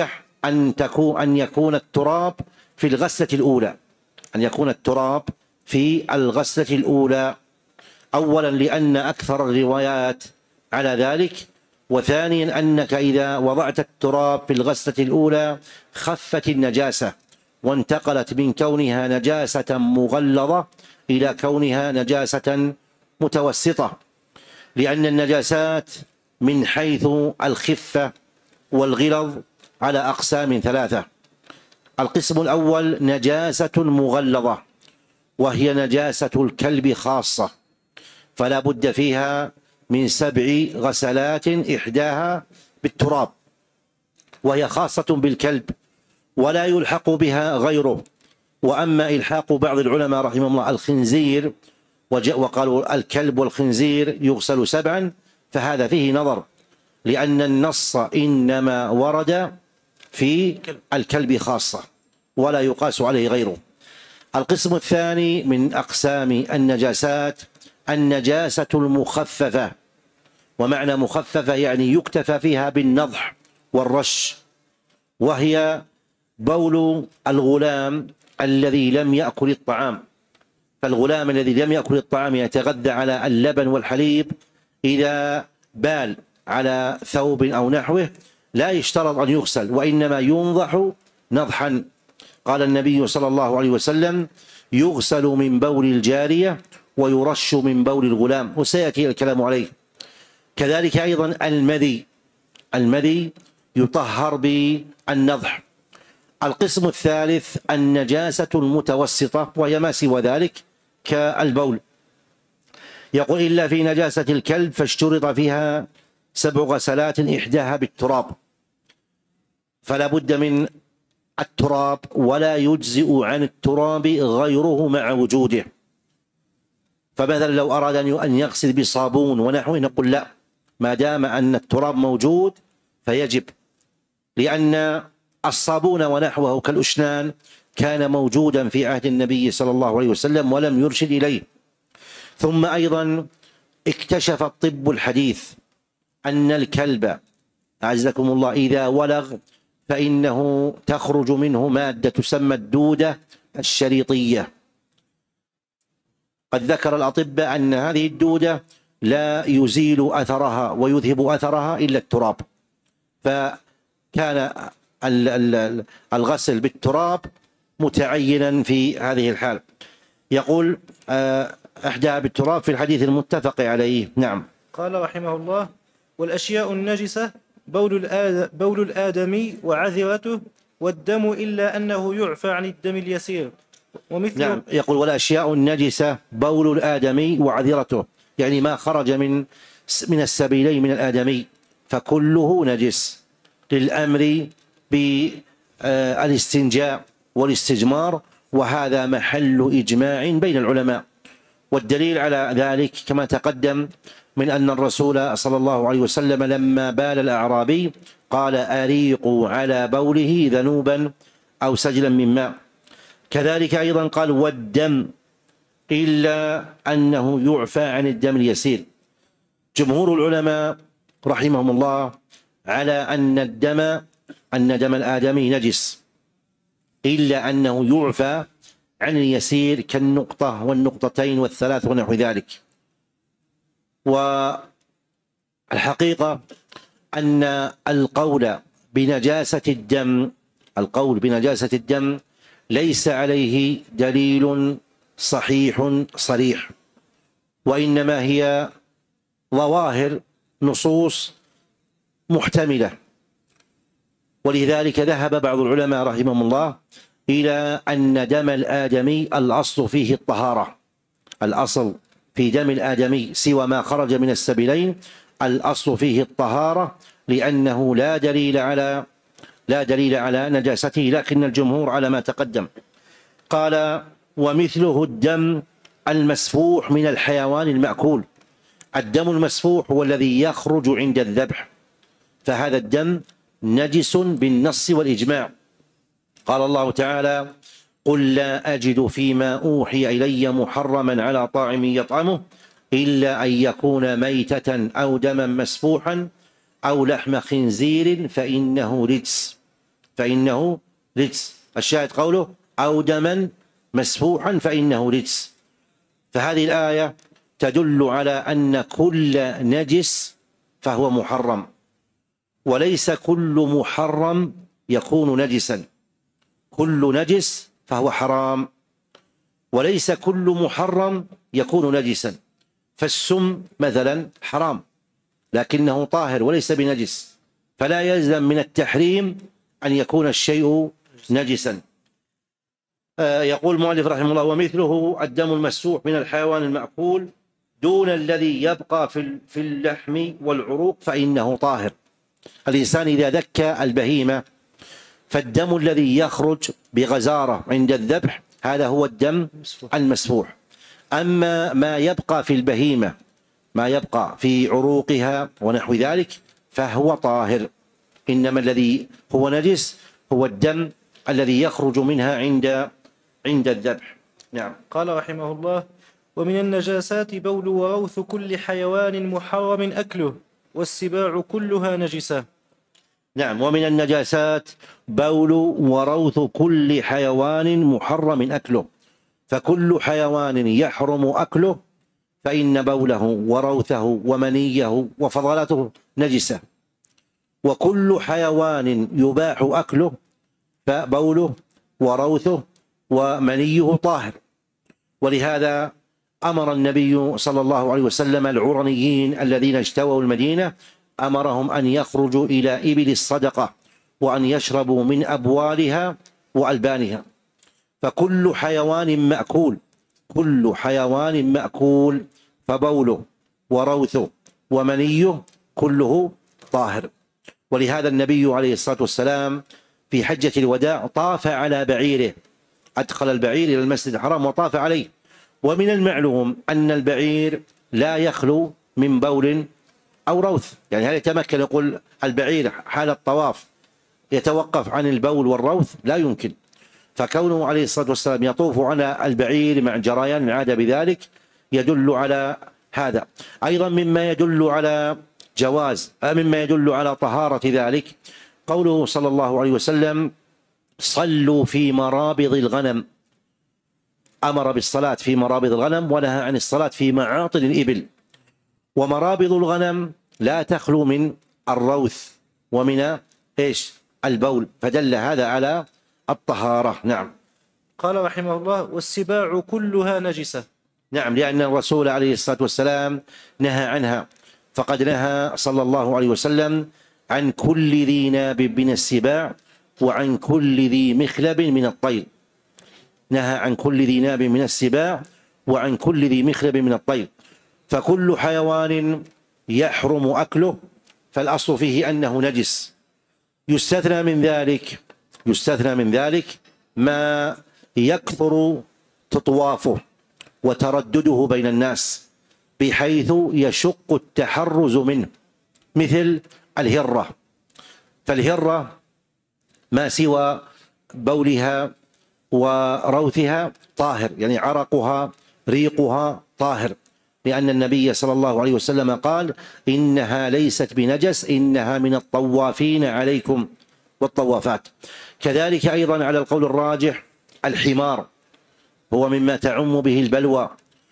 أن تكون أن يكون التراب في الغسلة الأولى، أن يكون التراب في الغسلة الأولى، أولا لأن أكثر الروايات على ذلك، وثانيا أنك إذا وضعت التراب في الغسلة الأولى خفت النجاسة وانتقلت من كونها نجاسة مغلظة إلى كونها نجاسة متوسطة، لأن النجاسات من حيث الخفة والغلظ على أقسام ثلاثة. القسم الأول نجاسة مغلظة، وهي نجاسة الكلب خاصة، فلا بد فيها من سبع غسلات إحداها بالتراب، وهي خاصة بالكلب ولا يلحق بها غيره. وأما إلحاق بعض العلماء رحمه الله الخنزير وقالوا الكلب والخنزير يغسل سبعا، فهذا فيه نظر، لأن النص إنما ورد في الكلب خاصة ولا يقاس عليه غيره. القسم الثاني من أقسام النجاسات النجاسة المخففة، ومعنى مخففة يعني يكتفى فيها بالنضح والرش، وهي بول الغلام الذي لم يأكل الطعام. فالغلام الذي لم يأكل الطعام يتغذى على اللبن والحليب، إذا بال على ثوب أو نحوه لا يشترط أن يغسل، وإنما ينضح نضحا. قال النبي صلى الله عليه وسلم يغسل من بول الجارية ويرش من بول الغلام، وسيأتي الكلام عليه. كذلك أيضا المذي، المذي يطهر بالنضح. القسم الثالث النجاسة المتوسطة، وهي ما سوى ذلك كالبول. يقول إلا في نجاسة الكلب فاشترط فيها سبع غسلات إحداها بالتراب، فلا بد من التراب ولا يجزئ عن التراب غيره مع وجوده. فمثلا لو أراد أن يغسل بصابون ونحوه نقول لا، ما دام أن التراب موجود فيجب، لأن الصابون ونحوه كالأشنان كان موجودا في عهد النبي صلى الله عليه وسلم ولم يرشد إليه. ثم أيضا اكتشف الطب الحديث أن الكلب أعزكم الله إذا ولغ فإنه تخرج منه مادة تسمى الدودة الشريطية. قد ذكر الأطباء أن هذه الدودة لا يزيل أثرها ويذهب أثرها إلا التراب، فكان الغسل بالتراب متعينا في هذه الحال. يقول أحدى بالتراب في الحديث المتفق عليه. نعم. قال رحمه الله: والأشياء النجسة بول الآدم بول الآدمي وعذرته والدم، إلا أنه يعفى عن الدم اليسير ومثل. نعم. يقول والأشياء النجسة بول الآدمي وعذرته، يعني ما خرج من من السبيلين من الآدمي فكله نجس، للأمر بالاستنجاء والاستجمار، وهذا محل إجماع بين العلماء. والدليل على ذلك كما تقدم من أن الرسول صلى الله عليه وسلم لما بال الأعرابي قال أريقوا على بوله ذنوبا أو سجلا من ماء. كذلك أيضا قال والدم إلا أنه يعفى عن الدم اليسير. جمهور العلماء رحمهم الله على أن الدم أن دم الآدمي نجس، إلا أنه يعفى عن اليسير كالنقطة والنقطتين والثلاث ونحو ذلك. والحقيقة أن القول بنجاسة الدم القول بنجاسة الدم ليس عليه دليل صحيح صريح، وإنما هي ظواهر نصوص محتملة. ولذلك ذهب بعض العلماء رحمهم الله إلى أن دم الآدمي الأصل فيه الطهارة، الأصل في دم الآدمي سوى ما خرج من السبيلين الأصل فيه الطهارة، لأنه لا دليل على لا دليل على نجاسته، لكن الجمهور على ما تقدم. قال ومثله الدم المسفوح من الحيوان المأكول. الدم المسفوح هو الذي يخرج عند الذبح، فهذا الدم نجس بالنص والإجماع. قال الله تعالى قل لا أجد فيما أوحي إلي محرما على طاعم يطعمه إلا أن يكون ميتة أو دما مسفوحا أو لحم خنزير فإنه رجس. فإنه رجس. الشاهد قوله أو دما مسفوحا فإنه رجس. فهذه الآية تدل على أن كل نجس فهو محرم، وليس كل محرم يكون نجسا. كل نجس فهو حرام، وليس كل محرم يكون نجسا. فالسم مثلا حرام لكنه طاهر وليس بنجس، فلا يلزم من التحريم أن يكون الشيء نجسا. يقول المؤلف رحمه الله: ومثله الدم المسفوح من الحيوان المأكول دون الذي يبقى في اللحم والعروق فإنه طاهر. الإنسان إذا ذكى البهيمة فالدم الذي يخرج بغزارة عند الذبح هذا هو الدم المسفوح. أما ما يبقى في البهيمة، ما يبقى في عروقها ونحو ذلك فهو طاهر. إنما الذي هو نجس هو الدم الذي يخرج منها عند عند الذبح. نعم. قال رحمه الله: ومن النجاسات بول وروث كل حيوان محرم أكله والسباع كلها نجسة. نعم. ومن النجاسات بول وروث كل حيوان محرم أكله، فكل حيوان يحرم أكله فإن بوله وروثه ومنيه وفضلته نجسة، وكل حيوان يباح أكله فبوله وروثه ومنيه طاهر. ولهذا أمر النبي صلى الله عليه وسلم العرنيين الذين اجتووا المدينة، أمرهم أن يخرجوا إلى إبل الصدقة وأن يشربوا من أبوالها وألبانها. فكل حيوان مأكول كل حيوان مأكول فبوله وروثه ومنيه كله طاهر. ولهذا النبي عليه الصلاة والسلام في حجة الوداع طاف على بعيره، أدخل البعير إلى المسجد الحرام وطاف عليه. ومن المعلوم أن البعير لا يخلو من بول أو روث، يعني هل يتمكن يقول البعير حال الطواف يتوقف عن البول والروث؟ لا يمكن. فكونه عليه الصلاة والسلام يطوف على البعير مع جريان العادة بذلك يدل على هذا. أيضا مما يدل على جواز مما يدل على طهارة ذلك قوله صلى الله عليه وسلم: صلوا في مرابض الغنم. أمر بالصلاة في مرابض الغنم ونهى عن الصلاة في معاطن الإبل. ومرابض الغنم لا تخلو من الروث ومن إيش البول، فدل هذا على الطهارة. نعم. قال رحمه الله: والسباع كلها نجسة. نعم، لأن الرسول عليه الصلاة والسلام نهى عنها، فقد نهى صلى الله عليه وسلم عن كل ذي ناب من السباع وعن كل ذي مخلب من الطير. نهى عن كل ذي ناب من السباع وعن كل ذي مخلب من الطير. فكل حيوان يحرم أكله فالأصل فيه أنه نجس. يستثنى من ذلك يستثنى من ذلك ما يكثر تطوافه وتردده بين الناس بحيث يشق التحرز منه، مثل الهرة. فالهرة ما سوى بولها وروثها طاهر، يعني عرقها ريقها طاهر، لأن النبي صلى الله عليه وسلم قال: إنها ليست بنجس، إنها من الطوافين عليكم والطوافات. كذلك أيضا على القول الراجح الحمار هو مما تعم به البلوى،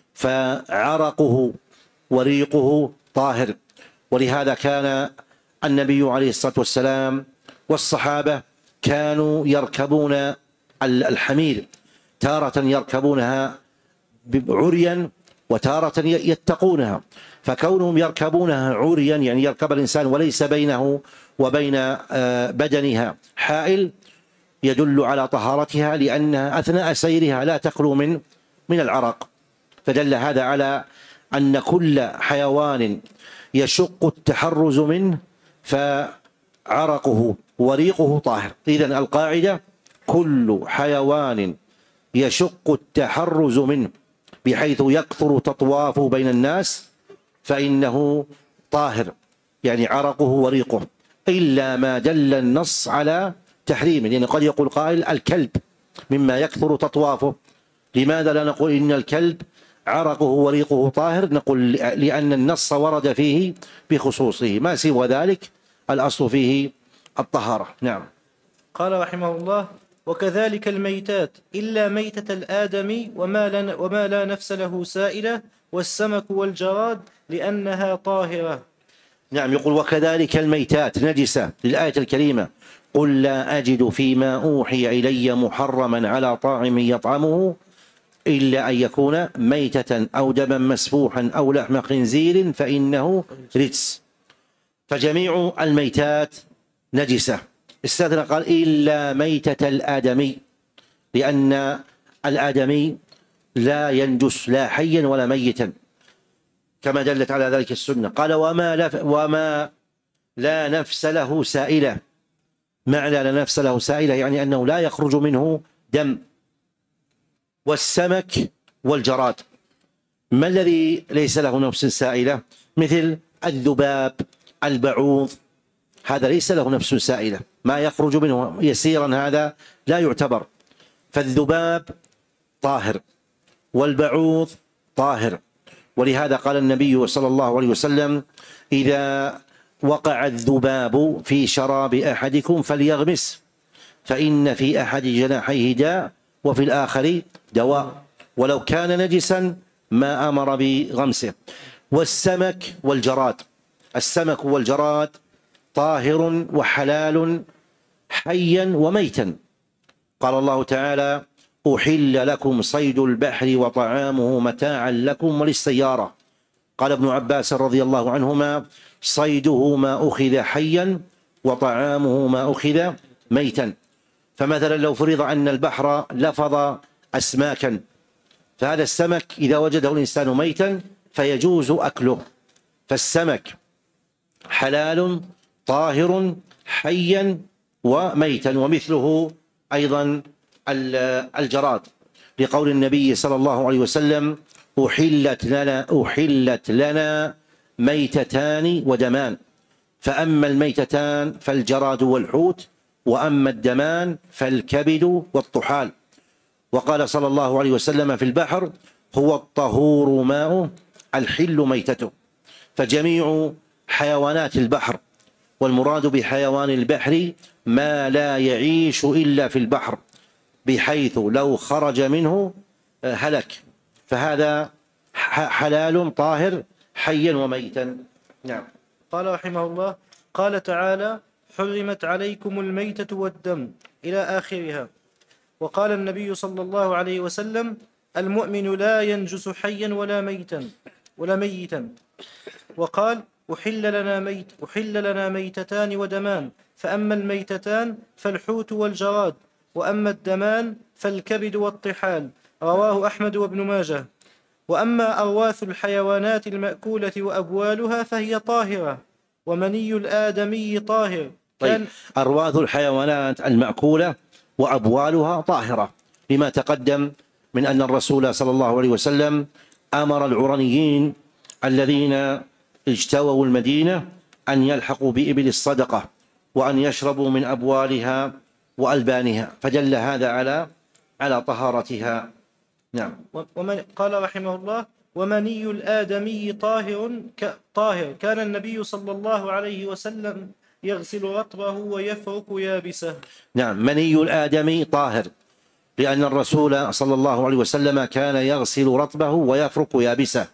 فعرقه وريقه طاهر. ولهذا كان النبي عليه الصلاة والسلام والصحابة كانوا يركبون الحمير، تارة يركبونها عريا وتارة يتقونها. فكونهم يركبونها عريا يعني يركب الإنسان وليس بينه وبين بدنها حائل يدل على طهارتها، لأنها أثناء سيرها لا تخلو من من العرق. فدل هذا على أن كل حيوان يشق التحرز منه فعرقه وريقه طاهر. إذن القاعدة: كل حيوان يشق التحرز منه بحيث يكثر تطوافه بين الناس فإنه طاهر، يعني عرقه وريقه، إلا ما دل النص على تحريمه. يعني قد يقول قائل: الكلب مما يكثر تطوافه، لماذا لا نقول إن الكلب عرقه وريقه طاهر؟ نقول لأن النص ورد فيه بخصوصه، ما سوى ذلك الأصل فيه الطهارة. نعم. قال رحمه الله: وكذلك الميتات إلا ميتة الآدم وما لا, وما لا نفس له سائلة والسمك والجراد لأنها طاهرة. نعم، يقول وكذلك الميتات نجسة للآية الكريمة: قل لا أجد فيما أوحي إلي محرما على طاعم يطعمه إلا أن يكون ميتة أو دما مسفوحا أو لحم خنزير فإنه رجس. فجميع الميتات نجسة، استثنى قال إلا ميتة الآدمي، لأن الآدمي لا ينجس لا حيا ولا ميتا كما دلت على ذلك السنة. قال وما, لف وما لا نفس له سائلة. معنى لا نفس له سائلة يعني أنه لا يخرج منه دم. والسمك والجراد. ما الذي ليس له نفس سائلة؟ مثل الذباب، البعوض، هذا ليس له نفس سائلة، ما يخرج منه يسيرا هذا لا يعتبر. فالذباب طاهر والبعوض طاهر، ولهذا قال النبي صلى الله عليه وسلم: إذا وقع الذباب في شراب أحدكم فليغمس، فإن في أحد جناحيه داء وفي الآخر دواء، ولو كان نجسا ما أمر بغمسه. والسمك والجراد. السمك والجراد طاهر وحلال حيا وميتا. قال الله تعالى: أحل لكم صيد البحر وطعامه متاعا لكم وللسيارة. قال ابن عباس رضي الله عنهما: صيده ما أخذ حيا وطعامه ما أخذ ميتا. فمثلا لو فرض أن البحر لفظ أسماكا، فهذا السمك إذا وجده الإنسان ميتا فيجوز أكله. فالسمك حلال طاهر حيا وميتا. ومثله أيضا الجراد، لقول النبي صلى الله عليه وسلم: أحلت لنا, أحلت لنا ميتتان ودمان، فأما الميتتان فالجراد والحوت، وأما الدمان فالكبد والطحال. وقال صلى الله عليه وسلم في البحر: هو الطهور ماؤه الحل ميتته. فجميع حيوانات البحر، والمراد بحيوان البحر ما لا يعيش إلا في البحر، بحيث لو خرج منه هلك، فهذا حلال طاهر حيا وميتا. نعم. قال رحمه الله: قال تعالى: حرمت عليكم الميتة والدم إلى آخرها. وقال النبي صلى الله عليه وسلم: المؤمن لا ينجس حيا ولا ميتا ولا ميتا. وقال: أحل لنا ميت أحل لنا ميتتان ودمان، فأما الميتتان فالحوت والجراد، وأما الدمان فالكبد والطحال. رواه أحمد وابن ماجه. وأما أرواث الحيوانات المأكولة وأبوالها فهي طاهرة، ومني الآدمي طاهر. طيب، أرواث الحيوانات المأكولة وأبوالها طاهرة، لما تقدم من أن الرسول صلى الله عليه وسلم أمر العرنيين الذين اجتووا المدينة أن يلحقوا بإبل الصدقة وأن يشربوا من أبوالها وألبانها، فدل هذا على على طهارتها. نعم. ومن قال رحمه الله: ومني الآدمي طاهر طاهر كان النبي صلى الله عليه وسلم يغسل رطبه ويفرك يابسه. نعم، مني الآدمي طاهر، لأن الرسول صلى الله عليه وسلم كان يغسل رطبه ويفرك يابسه.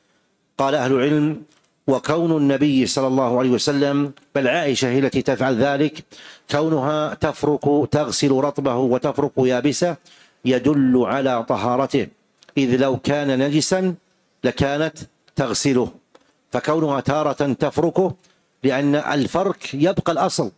قال أهل العلم: وكون النبي صلى الله عليه وسلم، بل عائشة هي التي تفعل ذلك، كونها تفرك تغسل رطبه وتفرك يابسه يدل على طهارته، إذ لو كان نجسا لكانت تغسله، فكونها تارة تفركه، لأن الفرك يبقى الأصل،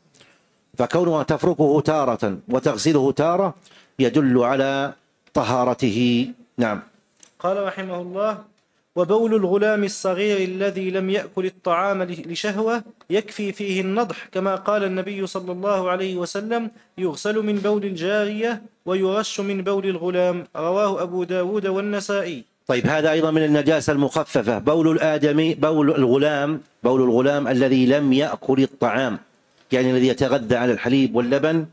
فكونها تفركه تارة وتغسله تارة يدل على طهارته. نعم. قال رحمه الله: وبول الغلام الصغير الذي لم يأكل الطعام لشهوة يكفي فيه النضح، كما قال النبي صلى الله عليه وسلم: يغسل من بول الجارية ويرش من بول الغلام. رواه أبو داود والنسائي. طيب، هذا أيضا من النجاسة المخففة. بول الآدمي بول الغلام بول الغلام الذي لم يأكل الطعام، يعني الذي يتغذى على الحليب واللبن،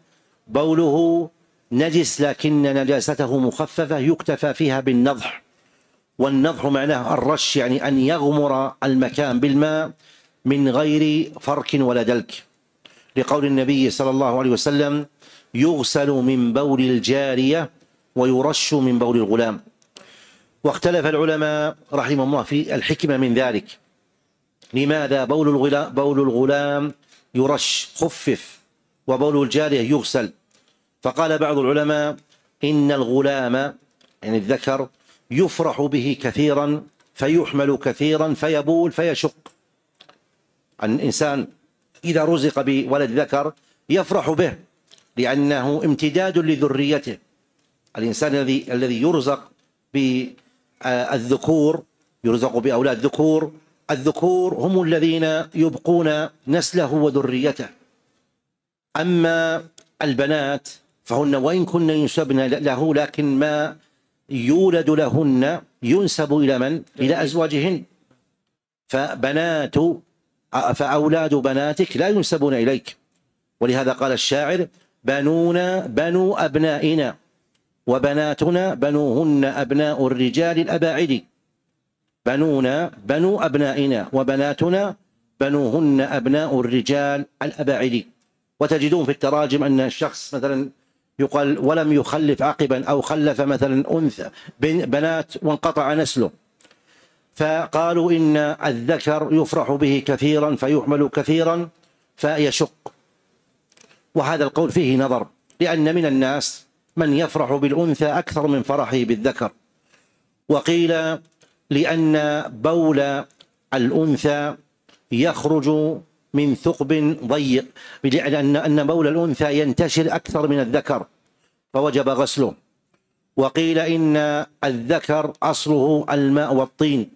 بوله نجس لكن نجاسته مخففة يكتفى فيها بالنضح. والنضح معناه الرش، يعني أن يغمر المكان بالماء من غير فرك ولا دلك، لقول النبي صلى الله عليه وسلم: يغسل من بول الجارية ويرش من بول الغلام. واختلف العلماء رحمهم الله في الحكمة من ذلك، لماذا بول الغلام, بول الغلام يرش خفف وبول الجارية يغسل؟ فقال بعض العلماء إن الغلام يعني الذكر يفرح به كثيرا فيحمل كثيرا فيبول فيشق. الإنسان إذا رزق بولد ذكر يفرح به لأنه امتداد لذريته. الإنسان الذي الذي يرزق بالذكور يرزق بأولاد ذكور، الذكور هم الذين يبقون نسله وذريته. أما البنات فهن وإن كن ينسبن له لكن ما يولد لهن ينسب إلى من؟ إلى أزواجهن. فبنات فأولاد بناتك لا ينسبون إليك، ولهذا قال الشاعر بنونا بنو أبنائنا وبناتنا بنوهن أبناء الرجال الأباعد. بنونا بنو أبنائنا وبناتنا بنوهن أبناء الرجال الأباعد. وتجدون في التراجم أن الشخص مثلا يقال ولم يخلف عقبا أو خلف مثلا أنثى بنات وانقطع نسله، فقالوا إن الذكر يفرح به كثيرا فيحمل كثيرا فيشق. وهذا القول فيه نظر، لأن من الناس من يفرح بالأنثى أكثر من فرحه بالذكر. وقيل لأن بول الأنثى يخرج من ثقب ضيق، لأن أن بول الأنثى ينتشر أكثر من الذكر فوجب غسله. وقيل إن الذكر أصله الماء والطين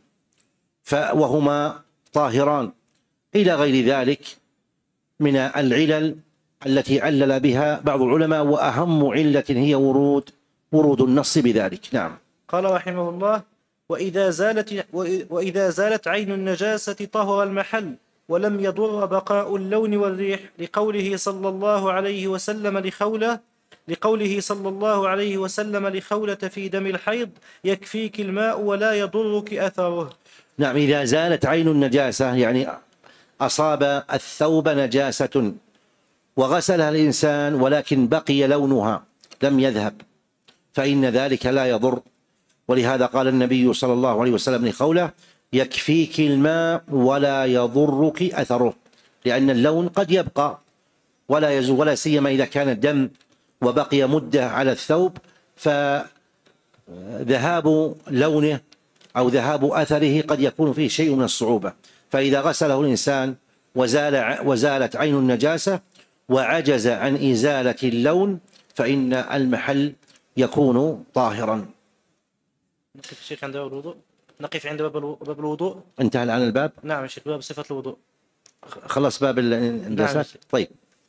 وهما طاهران، إلى غير ذلك من العلل التي علل بها بعض العلماء، وأهم علة هي ورود ورود النص بذلك. نعم. قال رحمه الله: وإذا زالت, وإذا زالت عين النجاسة طهر المحل ولم يضر بقاء اللون والريح، لقوله صلى الله عليه وسلم لخولة لقوله صلى الله عليه وسلم لخولة في دم الحيض: يكفيك الماء ولا يضرك أثره. نعم. إذا زالت عين النجاسة يعني أصاب الثوب نجاسة وغسلها الإنسان ولكن بقي لونها لم يذهب فإن ذلك لا يضر. ولهذا قال النبي صلى الله عليه وسلم لخولة: يكفيك الماء ولا يضرك أثره، لأن اللون قد يبقى ولا يزول، ولا سيما إذا كان الدم وبقي مدة على الثوب، فذهاب لونه أو ذهاب أثره قد يكون فيه شيء من الصعوبة. فإذا غسله الإنسان وزال وزالت عين النجاسة وعجز عن إزالة اللون فإن المحل يكون طاهرا. نقف الشيخ عند باب الوضوء. نقف عند باب الوضوء. انتهى الآن الباب؟ نعم الشيخ، باب صفة الوضوء. خلص باب النجاسات. نعم. طيب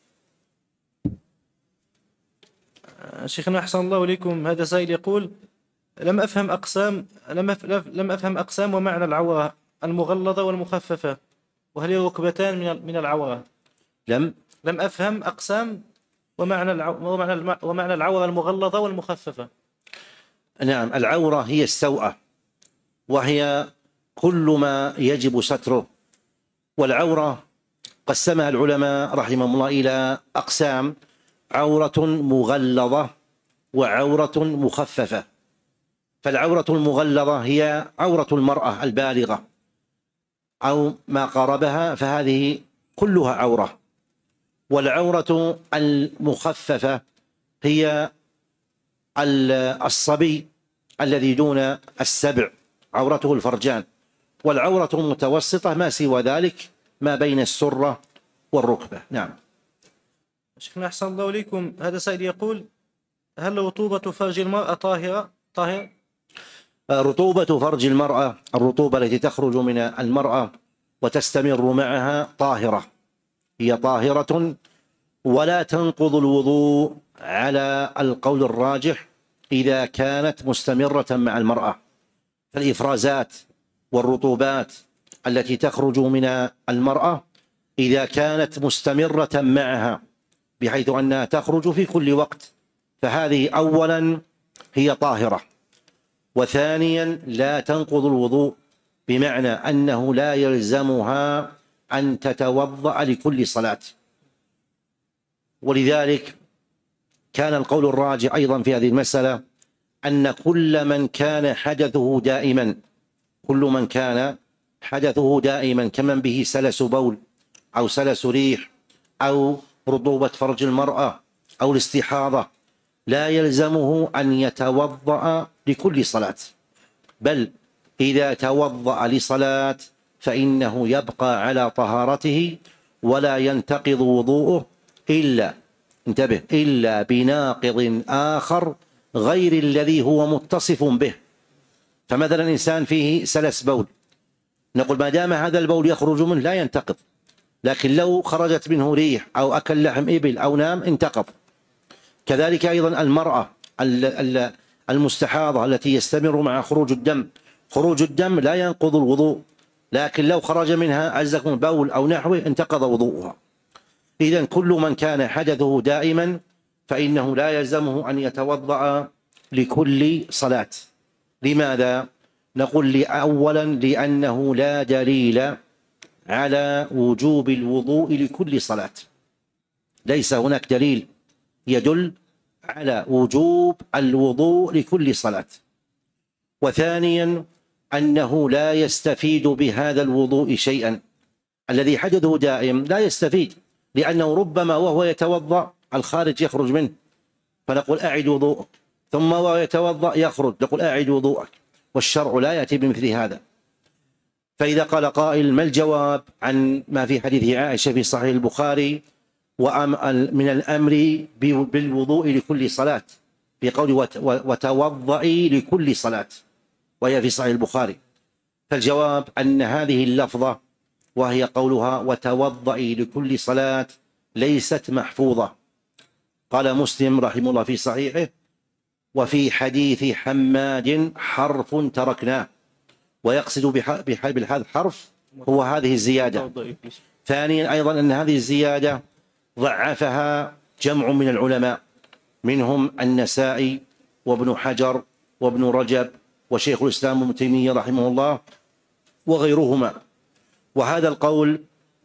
شيخنا أحسن الله إليكم، هذا سائل يقول: لم أفهم أقسام لم لم أفهم أقسام ومعنى العورة المغلظة والمخففة، وهل هي ركبتان من من العورة؟ لم لم أفهم أقسام ومعنى العو... ومعنى ومعنى العورة المغلظة والمخففة. نعم. العورة هي السوءة، وهي كل ما يجب ستره. والعورة قسمها العلماء رحمهم الله إلى أقسام: عورة مغلظة وعورة مخففة. فالعورة المغلظة هي عورة المرأة البالغة أو ما قاربها، فهذه كلها عورة. والعورة المخففة هي الصبي الذي دون السبع عورته الفرجان. والعورة المتوسطة ما سوى ذلك ما بين السرة والركبة. نعم. شيخنا أحسن الله إليكم، هذا سائل يقول: هل رطوبة فرج المرأة طاهرة؟ طاهرة؟ رطوبة فرج المرأة، الرطوبة التي تخرج من المرأة وتستمر معها، طاهرة، هي طاهرة ولا تنقض الوضوء على القول الراجح إذا كانت مستمرة مع المرأة. فالإفرازات والرطوبات التي تخرج من المرأة إذا كانت مستمرة معها بحيث أنها تخرج في كل وقت، فهذه أولا هي طاهرة، وثانيا لا تنقض الوضوء، بمعنى أنه لا يلزمها أن تتوضأ لكل صلاة. ولذلك كان القول الراجع أيضا في هذه المسألة أن كل من كان حدثه دائما كل من كان حدثه دائما كمن به سلس بول أو سلس ريح أو رطوبة فرج المرأة أو الاستحاضة لا يلزمه أن يتوضأ لكل صلاة، بل إذا توضأ لصلاة فإنه يبقى على طهارته ولا ينتقض وضوءه إلا انتبه إلا بناقض آخر غير الذي هو متصف به. فمثلا إنسان فيه سلس بول، نقول ما دام هذا البول يخرج منه لا ينتقض، لكن لو خرجت منه ريح أو أكل لحم إبل أو نام انتقض. كذلك أيضا المرأة المستحاضة التي يستمر مع خروج الدم، خروج الدم لا ينقض الوضوء، لكن لو خرج منها عزكم بول أو نحوه انتقض وضوءها. إذن كل من كان حدثه دائما فإنه لا يلزمه أن يتوضأ لكل صلاة. لماذا؟ نقول أولا لأنه لا دليل على وجوب الوضوء لكل صلاة، ليس هناك دليل يدل على وجوب الوضوء لكل صلاة. وثانيا أنه لا يستفيد بهذا الوضوء شيئا، الذي حدثه دائم لا يستفيد، لأنه ربما وهو يتوضأ الخارج يخرج منه فنقول أعد وضوءك، ثم وهو يتوضأ يخرج نقول أعد وضوءك، والشرع لا يأتي بمثل هذا. فإذا قال قائل ما الجواب عن ما في حديث عائشة في صحيح البخاري من الأمر بالوضوء لكل صلاة في قول وتوضئي لكل صلاة وهي في صحيح البخاري؟ فالجواب أن هذه اللفظة وهي قولها وتوضئي لكل صلاة ليست محفوظة. قال مسلم رحمه الله في صحيحه وفي حديث حماد حرف تركناه، ويقصد بهذا الحرف هو هذه الزيادة. ثانيا أيضا أن هذه الزيادة ضعفها جمع من العلماء، منهم النسائي وابن حجر وابن رجب وشيخ الإسلام ابن تيمية رحمه الله وغيرهما. وهذا القول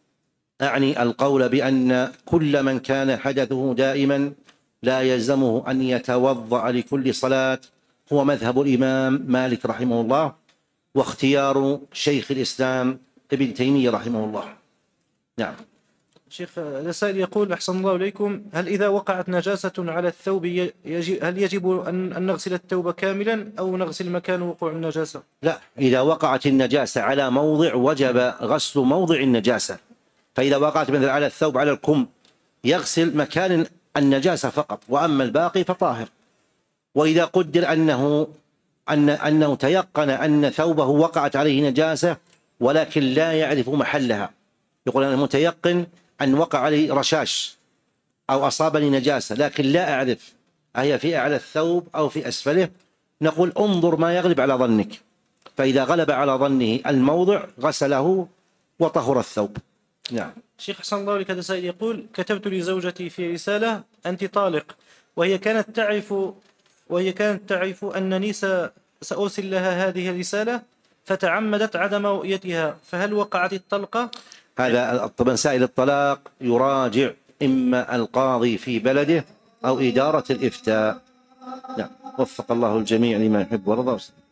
أعني القول بأن كل من كان حدثه دائما لا يلزمه أن يتوضأ لكل صلاة هو مذهب الإمام مالك رحمه الله واختيار شيخ الإسلام ابن تيمية رحمه الله. نعم. شيخ السائل يقول أحسن الله إليكم، هل إذا وقعت نجاسة على الثوب يجب هل يجب أن نغسل الثوب كاملا أو نغسل مكان وقوع النجاسة؟ لا، إذا وقعت النجاسة على موضع وجب غسل موضع النجاسة. فإذا وقعت مثلا على الثوب على الكم يغسل مكان النجاسة فقط، وأما الباقي فطاهر. وإذا قدر أنه أن أنه تيقن أن ثوبه وقعت عليه نجاسة ولكن لا يعرف محلها، يقول أنا متيقن أن وقع عليه رشاش أو أصابني نجاسة لكن لا أعرف أهي في أعلى الثوب أو في أسفله، نقول انظر ما يغلب على ظنك، فإذا غلب على ظنه الموضع غسله وطهر الثوب. نعم. شيخ حسن الله لك، هذا سائل يقول كتبت لزوجتي في رسالة أنت طالق، وهي كانت تعرف وهي كانت تعرف أنني سأرسل لها هذه الرسالة فتعمدت عدم رؤيتها، فهل وقعت الطلقة؟ هذا طبعا سائل الطلاق يراجع إما القاضي في بلده أو إدارة الإفتاء. نعم، وفق الله الجميع لما يحب ويرضى.